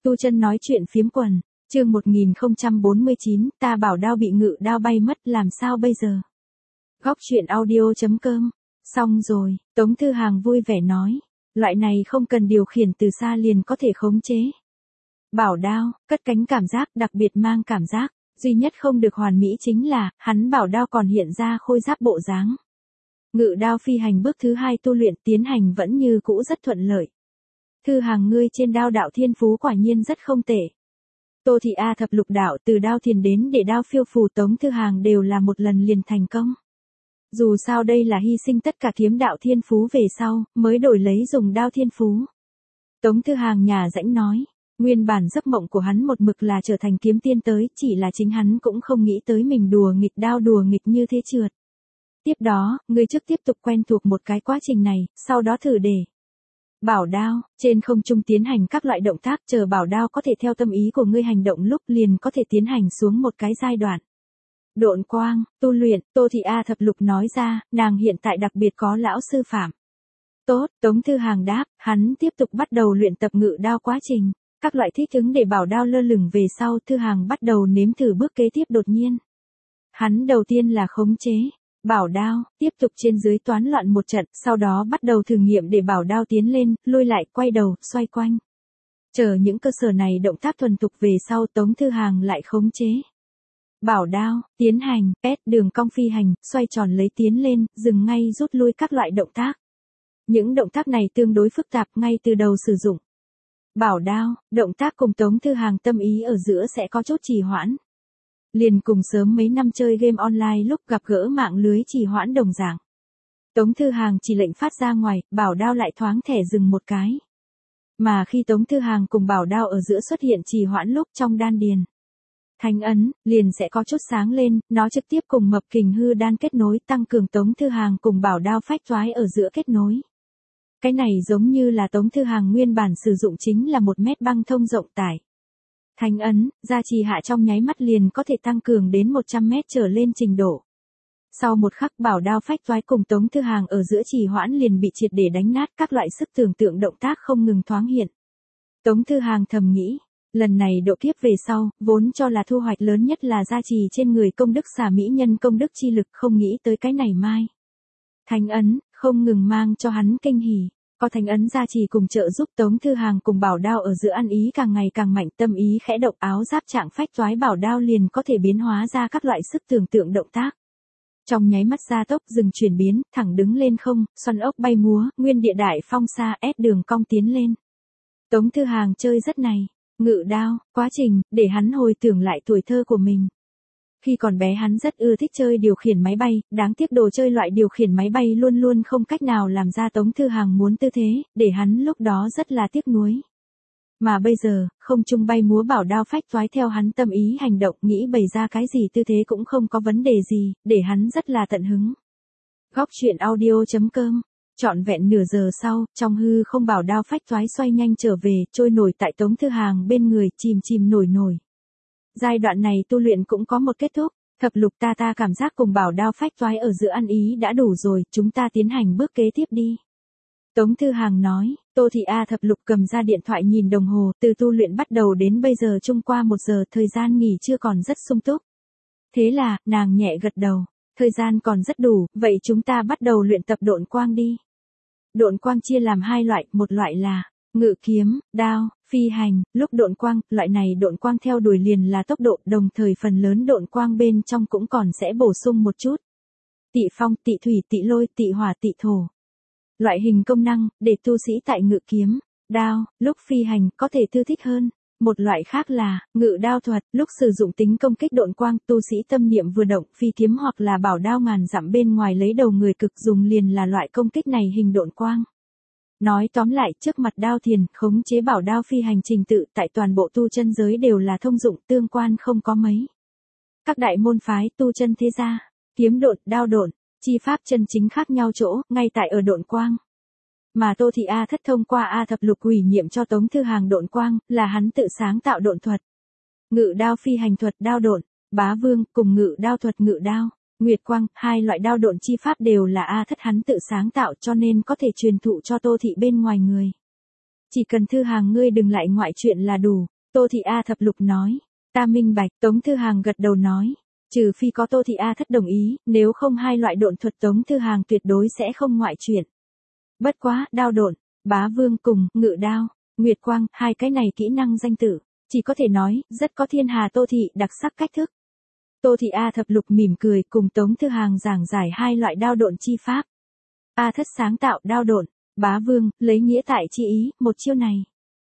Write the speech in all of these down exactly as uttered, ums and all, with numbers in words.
Tu Chân nói chuyện phiếm quần, chương một nghìn không trăm bốn mươi chín, ta bảo đao bị ngự đao bay mất làm sao bây giờ? Góc chuyện audio chấm com. Xong rồi, Tống Thư Hàng vui vẻ nói, loại này không cần điều khiển từ xa liền có thể khống chế. Bảo đao, cất cánh cảm giác đặc biệt mang cảm giác, duy nhất không được hoàn mỹ chính là, hắn bảo đao còn hiện ra khôi giáp bộ dáng. Ngự đao phi hành bước thứ hai tu luyện tiến hành vẫn như cũ rất thuận lợi. Thư Hàng ngươi trên đao đạo thiên phú quả nhiên rất không tệ. Tô Thị A thập lục đạo từ đao thiền đến để đao phiêu phù Tống Thư Hàng đều là một lần liền thành công. Dù sao đây là hy sinh tất cả kiếm đạo thiên phú về sau, mới đổi lấy dùng đao thiên phú. Tống Thư Hàng nhà rãnh nói, nguyên bản giấc mộng của hắn một mực là trở thành kiếm tiên tới, chỉ là chính hắn cũng không nghĩ tới mình đùa nghịch đao đùa nghịch như thế trượt. Tiếp đó, ngươi trước tiếp tục quen thuộc một cái quá trình này, sau đó thử để bảo đao, trên không trung tiến hành các loại động tác, chờ bảo đao có thể theo tâm ý của ngươi hành động lúc liền có thể tiến hành xuống một cái giai đoạn. Độn quang, tu luyện, Tô Thị A thập lục nói ra, nàng hiện tại đặc biệt có lão sư phạm. Tốt, Tống Thư Hàng đáp, hắn tiếp tục bắt đầu luyện tập ngự đao quá trình, các loại thích ứng để bảo đao lơ lửng về sau, Thư Hàng bắt đầu nếm thử bước kế tiếp đột nhiên. Hắn đầu tiên là khống chế bảo đao, tiếp tục trên dưới toán loạn một trận, sau đó bắt đầu thử nghiệm để bảo đao tiến lên, lui lại, quay đầu, xoay quanh. Chờ những cơ sở này động tác thuần thục về sau, Tống Thư Hàng lại khống chế bảo đao, tiến hành, S đường cong phi hành, xoay tròn lấy tiến lên, dừng ngay rút lui các loại động tác. Những động tác này tương đối phức tạp ngay từ đầu sử dụng bảo đao, động tác cùng Tống Thư Hàng tâm ý ở giữa sẽ có chút trì hoãn. Liền cùng sớm mấy năm chơi game online lúc gặp gỡ mạng lưới trì hoãn đồng dạng. Tống Thư Hàng chỉ lệnh phát ra ngoài, bảo đao lại thoáng thẻ dừng một cái. Mà khi Tống Thư Hàng cùng bảo đao ở giữa xuất hiện trì hoãn lúc trong đan điền, thánh ấn, liền sẽ có chút sáng lên, nó trực tiếp cùng mập kình hư đan kết nối, tăng cường Tống Thư Hàng cùng bảo đao phách toái ở giữa kết nối. Cái này giống như là Tống Thư Hàng nguyên bản sử dụng chính là một mét băng thông rộng tải. Thánh ấn, gia trì hạ trong nháy mắt liền có thể tăng cường đến một trăm mét trở lên trình độ. Sau một khắc bảo đao phách toái cùng Tống Thư Hàng ở giữa trì hoãn liền bị triệt để đánh nát, các loại sức tưởng tượng động tác không ngừng thoáng hiện. Tống Thư Hàng thầm nghĩ, lần này độ kiếp về sau, vốn cho là thu hoạch lớn nhất là gia trì trên người công đức xà mỹ nhân công đức chi lực, không nghĩ tới cái này mai. Thánh ấn, không ngừng mang cho hắn kinh hỉ. Có thánh ấn gia trì cùng trợ giúp Tống Thư Hàng cùng bảo đao ở giữa ăn ý càng ngày càng mạnh, tâm ý khẽ động, áo giáp trạng phách toái bảo đao liền có thể biến hóa ra các loại sức tưởng tượng động tác. Trong nháy mắt gia tốc, dừng chuyển biến, thẳng đứng lên không, xoăn ốc bay múa, nguyên địa đại phong xa, S đường cong tiến lên. Tống Thư Hàng chơi rất này, ngự đao, quá trình, để hắn hồi tưởng lại tuổi thơ của mình. Khi còn bé hắn rất ưa thích chơi điều khiển máy bay, đáng tiếc đồ chơi loại điều khiển máy bay luôn luôn không cách nào làm ra Tống Thư Hàng muốn tư thế, để hắn lúc đó rất là tiếc nuối. Mà bây giờ, không trung bay múa bảo đao phách toái theo hắn tâm ý hành động, nghĩ bày ra cái gì tư thế cũng không có vấn đề gì, để hắn rất là tận hứng. Góc chuyện audio chấm com. Trọn vẹn nửa giờ sau, trong hư không bảo đao phách toái xoay nhanh trở về, trôi nổi tại Tống Thư Hàng bên người, chìm chìm nổi nổi. Giai đoạn này tu luyện cũng có một kết thúc, thập lục ta ta cảm giác cùng bảo đao phách toái ở giữa ăn ý đã đủ rồi, chúng ta tiến hành bước kế tiếp đi. Tống Thư Hàng nói, Tô Thị A thập lục cầm ra điện thoại nhìn đồng hồ, từ tu luyện bắt đầu đến bây giờ chung qua một giờ, thời gian nghỉ chưa còn rất sung túc. Thế là, nàng nhẹ gật đầu, thời gian còn rất đủ, vậy chúng ta bắt đầu luyện tập độn quang đi. Độn quang chia làm hai loại, một loại là ngự kiếm, đao, phi hành, lúc độn quang, loại này độn quang theo đuổi liền là tốc độ, đồng thời phần lớn độn quang bên trong cũng còn sẽ bổ sung một chút tị phong, tị thủy, tị lôi, tị hỏa, tị thổ. Loại hình công năng, để tu sĩ tại ngự kiếm, đao, lúc phi hành, có thể thư thích hơn. Một loại khác là, ngự đao thuật, lúc sử dụng tính công kích độn quang, tu sĩ tâm niệm vừa động, phi kiếm hoặc là bảo đao ngàn dặm bên ngoài lấy đầu người cực dùng liền là loại công kích này hình độn quang. Nói tóm lại, trước mặt đao thiền, khống chế bảo đao phi hành trình tự tại toàn bộ tu chân giới đều là thông dụng, tương quan không có mấy. Các đại môn phái tu chân thế gia, kiếm độn, đao độn, chi pháp chân chính khác nhau chỗ, ngay tại ở độn quang. Mà Tô Thị A thất thông qua A thập lục ủy nhiệm cho Tống Thư Hàng độn quang, là hắn tự sáng tạo độn thuật. Ngự đao phi hành thuật đao độn, bá vương, cùng ngự đao thuật ngự đao, nguyệt quang, hai loại đao độn chi pháp đều là A thất hắn tự sáng tạo cho nên có thể truyền thụ cho Tô Thị bên ngoài người. Chỉ cần Thư Hàng ngươi đừng lại ngoại chuyện là đủ, Tô Thị A thập lục nói. Ta minh bạch, Tống Thư Hàng gật đầu nói. Trừ phi có Tô Thị A thất đồng ý, nếu không hai loại độn thuật Tống Thư Hàng tuyệt đối sẽ không ngoại chuyện. Bất quá, đao độn, bá vương cùng, ngự đao, nguyệt quang, hai cái này kỹ năng danh tử, chỉ có thể nói, rất có thiên hà Tô Thị đặc sắc cách thức. Tô Thị A thập lục mỉm cười cùng Tống Thư Hàng giảng giải hai loại đao độn chi pháp. A thất sáng tạo đao độn, bá vương, lấy nghĩa tại chi ý, một chiêu này.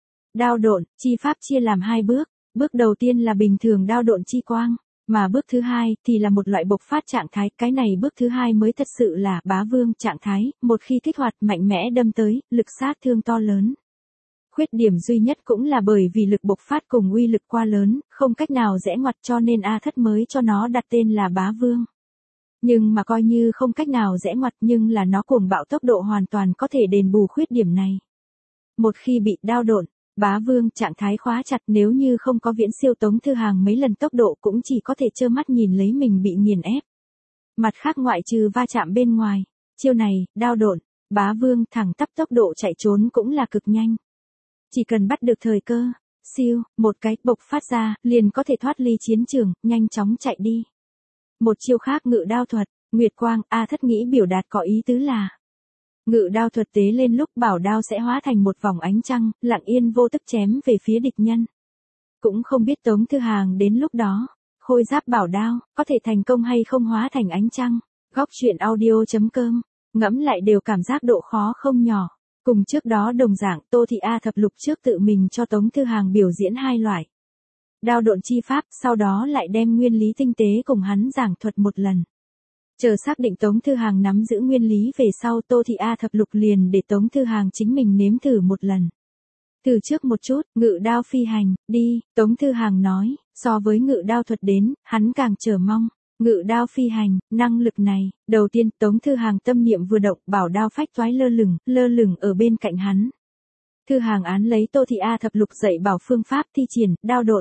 Đao độn, chi pháp chia làm hai bước, bước đầu tiên là bình thường đao độn chi quang, mà bước thứ hai thì là một loại bộc phát trạng thái, cái này bước thứ hai mới thật sự là bá vương trạng thái, một khi kích hoạt mạnh mẽ đâm tới, lực sát thương to lớn. Khuyết điểm duy nhất cũng là bởi vì lực bộc phát cùng uy lực quá lớn, không cách nào rẽ ngoặt cho nên A thất mới cho nó đặt tên là bá vương. Nhưng mà coi như không cách nào rẽ ngoặt nhưng là nó cuồng bạo tốc độ hoàn toàn có thể đền bù khuyết điểm này. Một khi bị đao độn, bá vương trạng thái khóa chặt nếu như không có viễn siêu Tống Thư Hàng mấy lần tốc độ cũng chỉ có thể trơ mắt nhìn lấy mình bị nghiền ép. Mặt khác ngoại trừ va chạm bên ngoài, chiêu này, đao độn, bá vương thẳng tắp tốc độ chạy trốn cũng là cực nhanh. Chỉ cần bắt được thời cơ, siêu, một cái bộc phát ra, liền có thể thoát ly chiến trường, nhanh chóng chạy đi. Một chiêu khác ngự đao thuật, nguyệt quang, A thất nghĩ biểu đạt có ý tứ là. Ngự đao thuật tế lên lúc bảo đao sẽ hóa thành một vòng ánh trăng, lặng yên vô tức chém về phía địch nhân. Cũng không biết Tống Thư Hàng đến lúc đó, khôi giáp bảo đao, có thể thành công hay không hóa thành ánh trăng. Góc truyện audio chấm com, ngẫm lại đều cảm giác độ khó không nhỏ. Cùng trước đó đồng dạng Tô Thị A thập lục trước tự mình cho Tống Thư Hàng biểu diễn hai loại. Đao độn chi pháp, sau đó lại đem nguyên lý tinh tế cùng hắn giảng thuật một lần. Chờ xác định Tống Thư Hàng nắm giữ nguyên lý về sau Tô Thị A thập lục liền để Tống Thư Hàng chính mình nếm thử một lần. Từ trước một chút, ngự đao phi hành, đi, Tống Thư Hàng nói, so với ngự đao thuật đến, hắn càng chờ mong. Ngự đao phi hành, năng lực này, đầu tiên Tống Thư Hàng tâm niệm vừa động bảo đao phách toái lơ lửng, lơ lửng ở bên cạnh hắn. Thư Hàng án lấy Tô Thị A thập lục dạy bảo phương pháp thi triển, đao độn.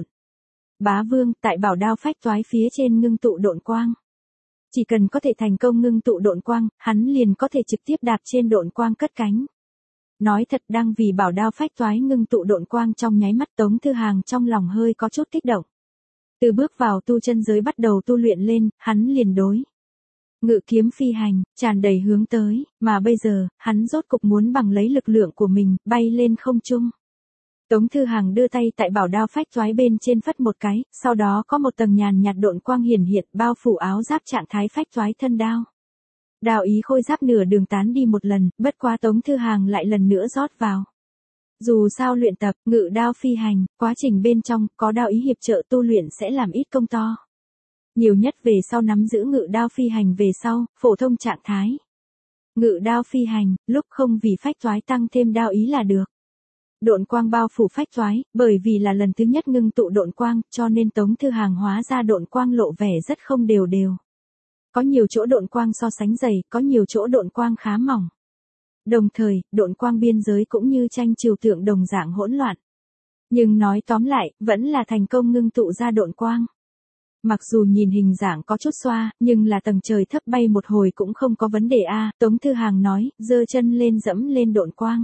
Bá vương, tại bảo đao phách toái phía trên ngưng tụ độn quang. Chỉ cần có thể thành công ngưng tụ độn quang, hắn liền có thể trực tiếp đạp trên độn quang cất cánh. Nói thật đang vì bảo đao phách toái ngưng tụ độn quang trong nháy mắt Tống Thư Hàng trong lòng hơi có chút kích động. Từ bước vào tu chân giới bắt đầu tu luyện lên, hắn liền đối. Ngự kiếm phi hành, tràn đầy hướng tới, mà bây giờ, hắn rốt cục muốn bằng lấy lực lượng của mình, bay lên không trung. Tống Thư Hàng đưa tay tại bảo đao phách toái bên trên phất một cái, sau đó có một tầng nhàn nhạt độn quang hiển hiện bao phủ áo giáp trạng thái phách toái thân đao. Đao ý khôi giáp nửa đường tán đi một lần, bất quá Tống Thư Hàng lại lần nữa rót vào. Dù sao luyện tập, ngự đao phi hành, quá trình bên trong, có đao ý hiệp trợ tu luyện sẽ làm ít công to. Nhiều nhất về sau nắm giữ ngự đao phi hành về sau, phổ thông trạng thái. Ngự đao phi hành, lúc không vì phách toái tăng thêm đao ý là được. Độn quang bao phủ phách toái, bởi vì là lần thứ nhất ngưng tụ độn quang, cho nên Tống Thư Hàng hóa ra độn quang lộ vẻ rất không đều đều. Có nhiều chỗ độn quang so sánh dày, có nhiều chỗ độn quang khá mỏng. Đồng thời, độn quang biên giới cũng như tranh trừu tượng đồng dạng hỗn loạn. Nhưng nói tóm lại, vẫn là thành công ngưng tụ ra độn quang. Mặc dù nhìn hình dạng có chút xoa, nhưng là tầng trời thấp bay một hồi cũng không có vấn đề a. Tống Thư Hàng nói, giơ chân lên dẫm lên độn quang.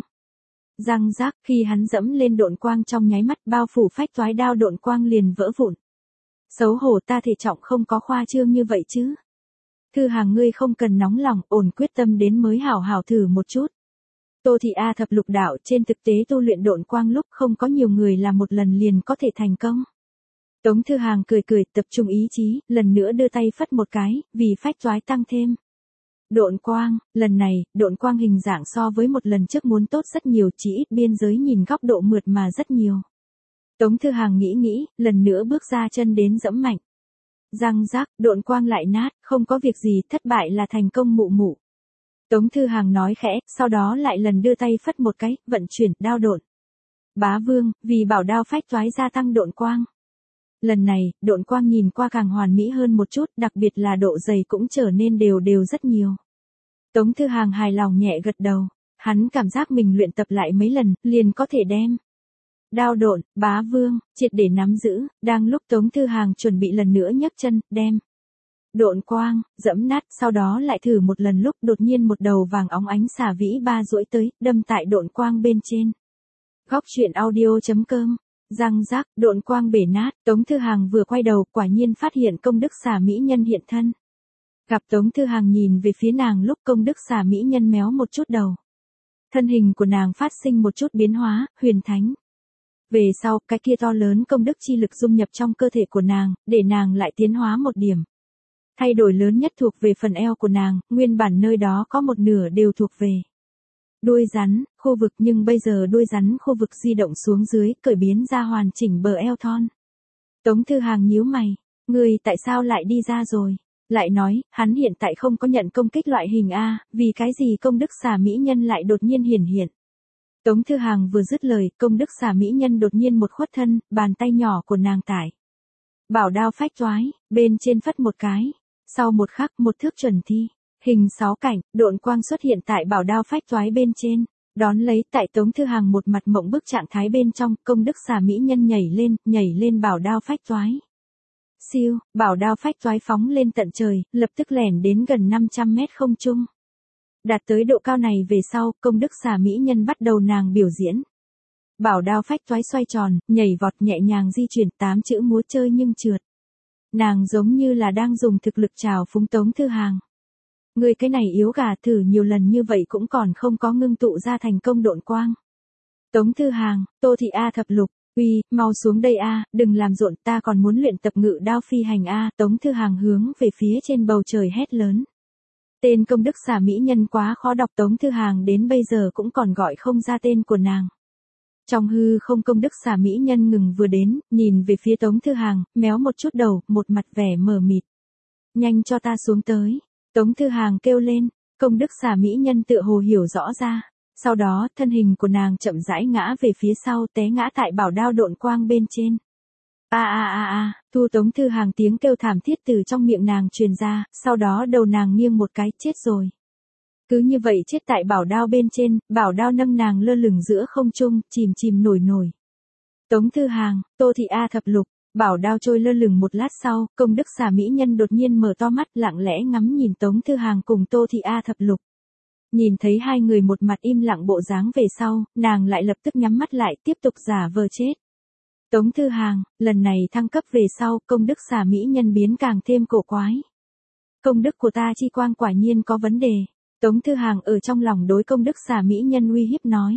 Răng rác, khi hắn dẫm lên độn quang trong nháy mắt bao phủ phách toái đao độn quang liền vỡ vụn. Xấu hổ ta thể trọng không có khoa trương như vậy chứ. Thư Hàng ngươi không cần nóng lòng, ổn quyết tâm đến mới hảo hảo thử một chút. Tô Thị A thập lục đạo trên thực tế tu luyện độn quang lúc không có nhiều người làm một lần liền có thể thành công. Tống Thư Hàng cười cười tập trung ý chí, lần nữa đưa tay phất một cái, vì phách toái tăng thêm. Độn quang, lần này, độn quang hình dạng so với một lần trước muốn tốt rất nhiều, chỉ ít biên giới nhìn góc độ mượt mà rất nhiều. Tống Thư Hàng nghĩ nghĩ, lần nữa bước ra chân đến dẫm mạnh. Răng rác, độn quang lại nát, không có việc gì, thất bại là thành công mụ mụ. Tống Thư Hàng nói khẽ, sau đó lại lần đưa tay phất một cái, vận chuyển, đao độn. Bá vương, vì bảo đao phách toái gia tăng độn quang. Lần này, độn quang nhìn qua càng hoàn mỹ hơn một chút, đặc biệt là độ dày cũng trở nên đều đều rất nhiều. Tống Thư Hàng hài lòng nhẹ gật đầu, hắn cảm giác mình luyện tập lại mấy lần, liền có thể đem. Đao độn, bá vương, triệt để nắm giữ, đang lúc Tống Thư Hàng chuẩn bị lần nữa nhấc chân, đem. Độn quang, dẫm nát, sau đó lại thử một lần lúc đột nhiên một đầu vàng óng ánh xà vĩ ba duỗi tới, đâm tại độn quang bên trên. Góc truyện audio chấm com Răng rác, độn quang bể nát, Tống Thư Hàng vừa quay đầu quả nhiên phát hiện công đức xà mỹ nhân hiện thân. Gặp Tống Thư Hàng nhìn về phía nàng lúc công đức xà mỹ nhân méo một chút đầu. Thân hình của nàng phát sinh một chút biến hóa, huyền thánh. Về sau, cái kia to lớn công đức chi lực dung nhập trong cơ thể của nàng, để nàng lại tiến hóa một điểm. Thay đổi lớn nhất thuộc về phần eo của nàng, nguyên bản nơi đó có một nửa đều thuộc về đuôi rắn, khu vực nhưng bây giờ đuôi rắn khu vực di động xuống dưới, cởi biến ra hoàn chỉnh bờ eo thon. Tống Thư Hàng nhíu mày, người tại sao lại đi ra rồi? Lại nói, hắn hiện tại không có nhận công kích loại hình A, vì cái gì công đức xà mỹ nhân lại đột nhiên hiển hiện. Tống Thư Hàng vừa dứt lời, công đức xà mỹ nhân đột nhiên một khuất thân, bàn tay nhỏ của nàng tải. Bảo đao phách toái, bên trên phất một cái. Sau một khắc một thước chuẩn thi, hình sáu cảnh, độn quang xuất hiện tại bảo đao phách toái bên trên. Đón lấy tại Tống Thư Hàng một mặt mộng bức trạng thái bên trong, công đức xà mỹ nhân nhảy lên, nhảy lên bảo đao phách toái. Siêu, bảo đao phách toái phóng lên tận trời, lập tức lẻn đến gần năm trăm mét không trung. Đạt tới độ cao này về sau, công đức xà mỹ nhân bắt đầu nàng biểu diễn. Bảo đao phách toái xoay tròn, nhảy vọt nhẹ nhàng di chuyển, tám chữ múa chơi nhưng trượt. Nàng giống như là đang dùng thực lực trào phúng Tống Thư Hàng. Người cái này yếu gà, thử nhiều lần như vậy cũng còn không có ngưng tụ ra thành công độn quang. Tống Thư Hàng, Tô Thị A thập lục, uy, mau xuống đây A, đừng làm rộn, ta còn muốn luyện tập ngự đao phi hành A. Tống Thư Hàng hướng về phía trên bầu trời hét lớn. Tên công đức xà mỹ nhân quá khó đọc, Tống Thư Hàng đến bây giờ cũng còn gọi không ra tên của nàng. Trong hư không công đức xà mỹ nhân ngừng vừa đến, nhìn về phía Tống Thư Hàng, méo một chút đầu, một mặt vẻ mờ mịt. Nhanh cho ta xuống tới. Tống Thư Hàng kêu lên, công đức xà mỹ nhân tựa hồ hiểu rõ ra. Sau đó, thân hình của nàng chậm rãi ngã về phía sau, té ngã tại bảo đao độn quang bên trên. A a a a, thu Tống Thư Hàng tiếng kêu thảm thiết từ trong miệng nàng truyền ra, sau đó đầu nàng nghiêng một cái, chết rồi. Cứ như vậy chết tại bảo đao bên trên, bảo đao nâng nàng lơ lửng giữa không trung, chìm chìm nổi nổi. Tống Thư Hàng, Tô Thị A thập lục, bảo đao trôi lơ lửng một lát sau, công đức xà mỹ nhân đột nhiên mở to mắt lặng lẽ ngắm nhìn Tống Thư Hàng cùng Tô Thị A thập lục. Nhìn thấy hai người một mặt im lặng bộ dáng về sau, nàng lại lập tức nhắm mắt lại tiếp tục giả vờ chết. Tống Thư Hàng, lần này thăng cấp về sau, công đức xà mỹ nhân biến càng thêm cổ quái. Công đức của ta chi quang quả nhiên có vấn đề. Tống Thư Hàng ở trong lòng đối công đức xà mỹ nhân uy hiếp nói.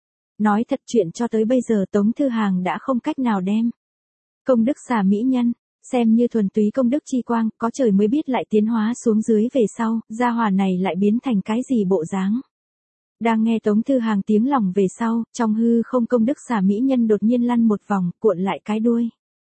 Nói thật chuyện cho tới bây giờ Tống Thư Hàng đã không cách nào đem. Công đức xà mỹ nhân, xem như thuần túy công đức chi quang, có trời mới biết lại tiến hóa xuống dưới về sau, gia hỏa này lại biến thành cái gì bộ dáng. Đang nghe Tống Thư Hàng tiếng lòng về sau, trong hư không công đức xà mỹ nhân đột nhiên lăn một vòng, cuộn lại cái đuôi.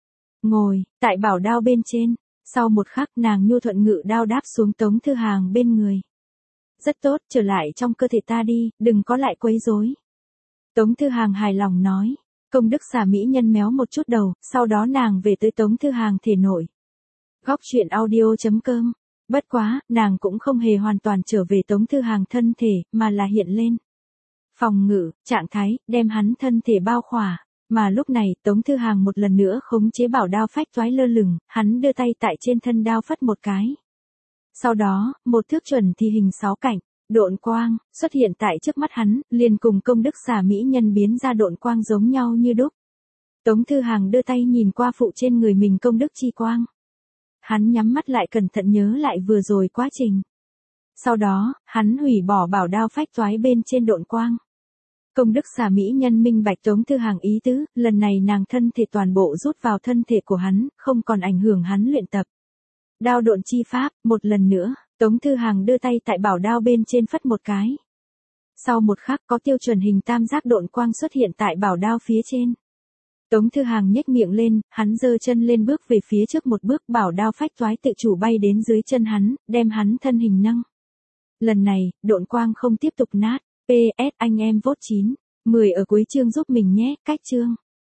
Ngồi, tại bảo đao bên trên, sau một khắc nàng nhu thuận ngự đao đáp xuống Tống Thư Hàng bên người. Rất tốt, trở lại trong cơ thể ta đi, đừng có lại quấy rối. Tống Thư Hàng hài lòng nói. Công đức xà mỹ nhân méo một chút đầu, sau đó nàng về tới Tống Thư Hàng thể nội. Góc truyện audio chấm com. Bất quá, nàng cũng không hề hoàn toàn trở về Tống Thư Hàng thân thể, mà là hiện lên. Phòng ngự, trạng thái, đem hắn thân thể bao khỏa. Mà lúc này, Tống Thư Hàng một lần nữa khống chế bảo đao phách toái lơ lửng, hắn đưa tay tại trên thân đao phất một cái. Sau đó, một thước chuẩn thì hình sáu cảnh, độn quang, xuất hiện tại trước mắt hắn, liền cùng công đức xà mỹ nhân biến ra độn quang giống nhau như đúc. Tống Thư Hàng đưa tay nhìn qua phụ trên người mình công đức chi quang. Hắn nhắm mắt lại cẩn thận nhớ lại vừa rồi quá trình. Sau đó, hắn hủy bỏ bảo đao phách toái bên trên độn quang. Công đức xà mỹ nhân minh bạch Tống Thư Hàng ý tứ, lần này nàng thân thể toàn bộ rút vào thân thể của hắn, không còn ảnh hưởng hắn luyện tập. Đao độn chi pháp, một lần nữa, Tống Thư Hàng đưa tay tại bảo đao bên trên phất một cái. Sau một khắc có tiêu chuẩn hình tam giác độn quang xuất hiện tại bảo đao phía trên. Tống Thư Hàng nhếch miệng lên, hắn giơ chân lên bước về phía trước một bước, bảo đao phách toái tự chủ bay đến dưới chân hắn, đem hắn thân hình nâng. Lần này, độn quang không tiếp tục nát. pê ét anh em vote chín, mười ở cuối chương giúp mình nhé, cách chương.